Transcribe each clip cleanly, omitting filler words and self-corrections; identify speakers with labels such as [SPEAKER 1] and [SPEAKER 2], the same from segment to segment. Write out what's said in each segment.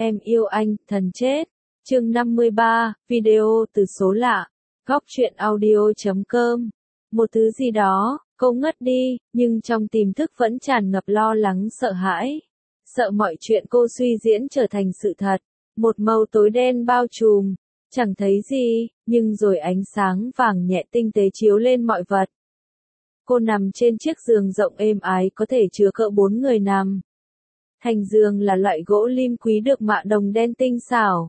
[SPEAKER 1] Em yêu anh, thần chết. Chương 53, video từ số lạ. Góc truyện audio.com. Một thứ gì đó, cô ngất đi, nhưng trong tiềm thức vẫn tràn ngập lo lắng sợ hãi. Sợ mọi chuyện cô suy diễn trở thành sự thật. Một màu tối đen bao trùm, chẳng thấy gì, nhưng rồi ánh sáng vàng nhẹ tinh tế chiếu lên mọi vật. Cô nằm trên chiếc giường rộng êm ái có thể chứa cỡ 4 người nằm. Thành giường là loại gỗ lim quý được mạ đồng đen tinh xảo.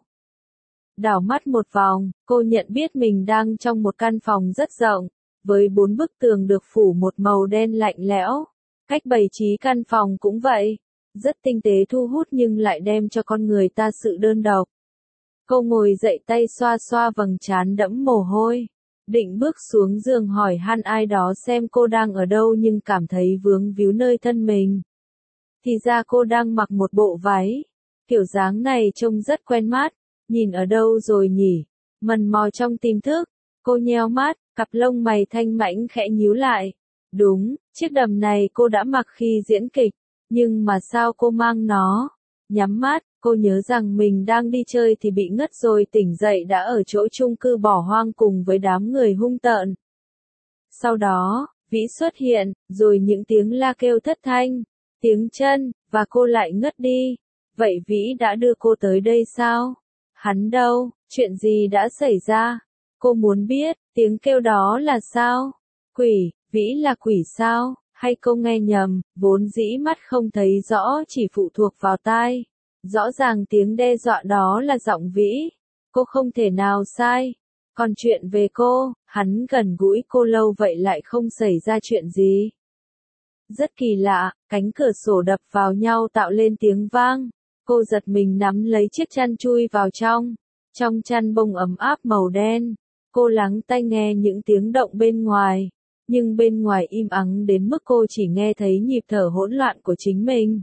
[SPEAKER 1] Đảo mắt một vòng, cô nhận biết mình đang trong một căn phòng rất rộng, với 4 bức tường được phủ một màu đen lạnh lẽo. Cách bày trí căn phòng cũng vậy, rất tinh tế thu hút nhưng lại đem cho con người ta sự đơn độc. Cô ngồi dậy tay xoa xoa vầng trán đẫm mồ hôi. Định bước xuống giường hỏi han ai đó xem cô đang ở đâu nhưng cảm thấy vướng víu nơi thân mình. Thì ra cô đang mặc một bộ váy. Kiểu dáng này trông rất quen mắt. Nhìn ở đâu rồi nhỉ? Mần mò trong tiềm thức. Cô nheo mắt, cặp lông mày thanh mảnh khẽ nhíu lại. Đúng, chiếc đầm này cô đã mặc khi diễn kịch. Nhưng mà sao cô mang nó? Nhắm mắt, cô nhớ rằng mình đang đi chơi thì bị ngất rồi tỉnh dậy đã ở chỗ chung cư bỏ hoang cùng với đám người hung tợn. Sau đó, Vĩ xuất hiện, rồi những tiếng la kêu thất thanh, tiếng chân, và cô lại ngất đi. Vậy Vĩ đã đưa cô tới đây sao? Hắn đâu? Chuyện gì đã xảy ra? Cô muốn biết, tiếng kêu đó là sao? Quỷ, Vĩ là quỷ sao? Hay cô nghe nhầm, vốn dĩ mắt không thấy rõ chỉ phụ thuộc vào tai. Rõ ràng tiếng đe dọa đó là giọng Vĩ. Cô không thể nào sai. Còn chuyện về cô, hắn gần gũi cô lâu vậy lại không xảy ra chuyện gì. Rất kỳ lạ, cánh cửa sổ đập vào nhau tạo lên tiếng vang. Cô giật mình nắm lấy chiếc chăn chui vào trong. Trong chăn bông ấm áp màu đen. Cô lắng tai nghe những tiếng động bên ngoài. Nhưng bên ngoài im ắng đến mức cô chỉ nghe thấy nhịp thở hỗn loạn của chính mình.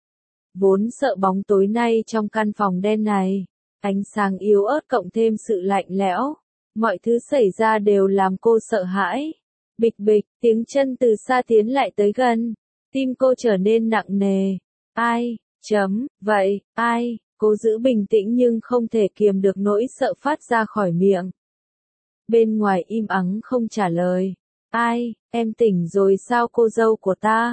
[SPEAKER 1] Vốn sợ bóng tối nay trong căn phòng đen này, ánh sáng yếu ớt cộng thêm sự lạnh lẽo, mọi thứ xảy ra đều làm cô sợ hãi. Bịch bịch, tiếng chân từ xa tiến lại tới gần, tim cô trở nên nặng nề. Ai, vậy, ai, cô giữ bình tĩnh nhưng không thể kiềm được nỗi sợ phát ra khỏi miệng. Bên ngoài im ắng không trả lời. Ai, em tỉnh rồi sao cô dâu của ta?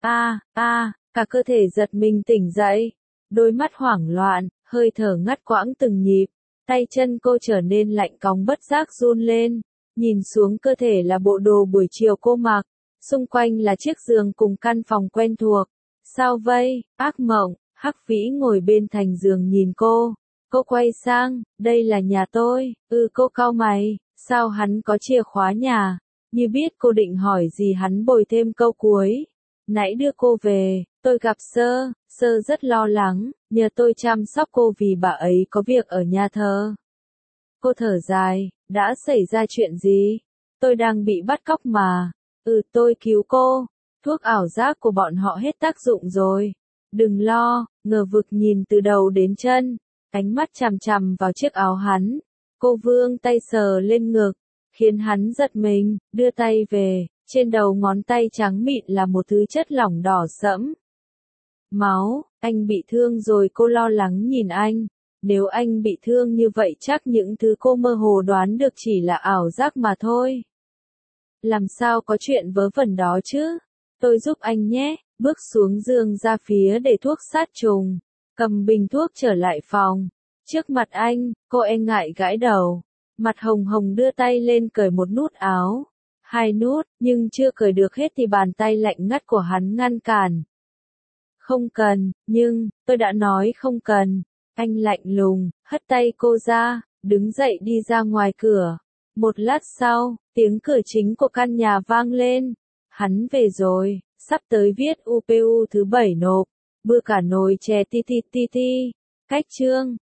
[SPEAKER 1] Cả cơ thể giật mình tỉnh dậy. Đôi mắt hoảng loạn, hơi thở ngắt quãng từng nhịp. Tay chân cô trở nên lạnh cóng bất giác run lên. Nhìn xuống cơ thể là bộ đồ buổi chiều cô mặc. Xung quanh là chiếc giường cùng căn phòng quen thuộc. Sao vậy, ác mộng? Hắc Vĩ ngồi bên thành giường nhìn cô. Cô quay sang, đây là nhà tôi. Cô cau mày, sao hắn có chìa khóa nhà? Như biết cô định hỏi gì hắn bồi thêm câu cuối. Nãy đưa cô về, tôi gặp Sơ rất lo lắng, nhờ tôi chăm sóc cô vì bà ấy có việc ở nhà thờ. Cô thở dài, đã xảy ra chuyện gì? Tôi đang bị bắt cóc mà. Tôi cứu cô. Thuốc ảo giác của bọn họ hết tác dụng rồi. Đừng lo, ngờ vực nhìn từ đầu đến chân. Ánh mắt chằm chằm vào chiếc áo hắn. Cô vươn tay sờ lên ngực, khiến hắn giật mình, đưa tay về. Trên đầu ngón tay trắng mịn là một thứ chất lỏng đỏ sẫm. Máu, anh bị thương rồi cô lo lắng nhìn anh. Nếu anh bị thương như vậy chắc những thứ cô mơ hồ đoán được chỉ là ảo giác mà thôi. Làm sao có chuyện vớ vẩn đó chứ? Tôi giúp anh nhé, bước xuống giường ra phía để thuốc sát trùng. Cầm bình thuốc trở lại phòng. Trước mặt anh, cô e ngại gãi đầu. Mặt hồng hồng đưa tay lên cởi một nút áo. 2 nút, nhưng chưa cởi được hết thì bàn tay lạnh ngắt của hắn ngăn cản. Không cần, nhưng, tôi đã nói không cần. Anh lạnh lùng, hất tay cô ra, đứng dậy đi ra ngoài cửa. Một lát sau, tiếng cửa chính của căn nhà vang lên. Hắn về rồi, sắp tới viết UPU thứ 7 nộp. Bưa cả nồi chè ti. Cách chương.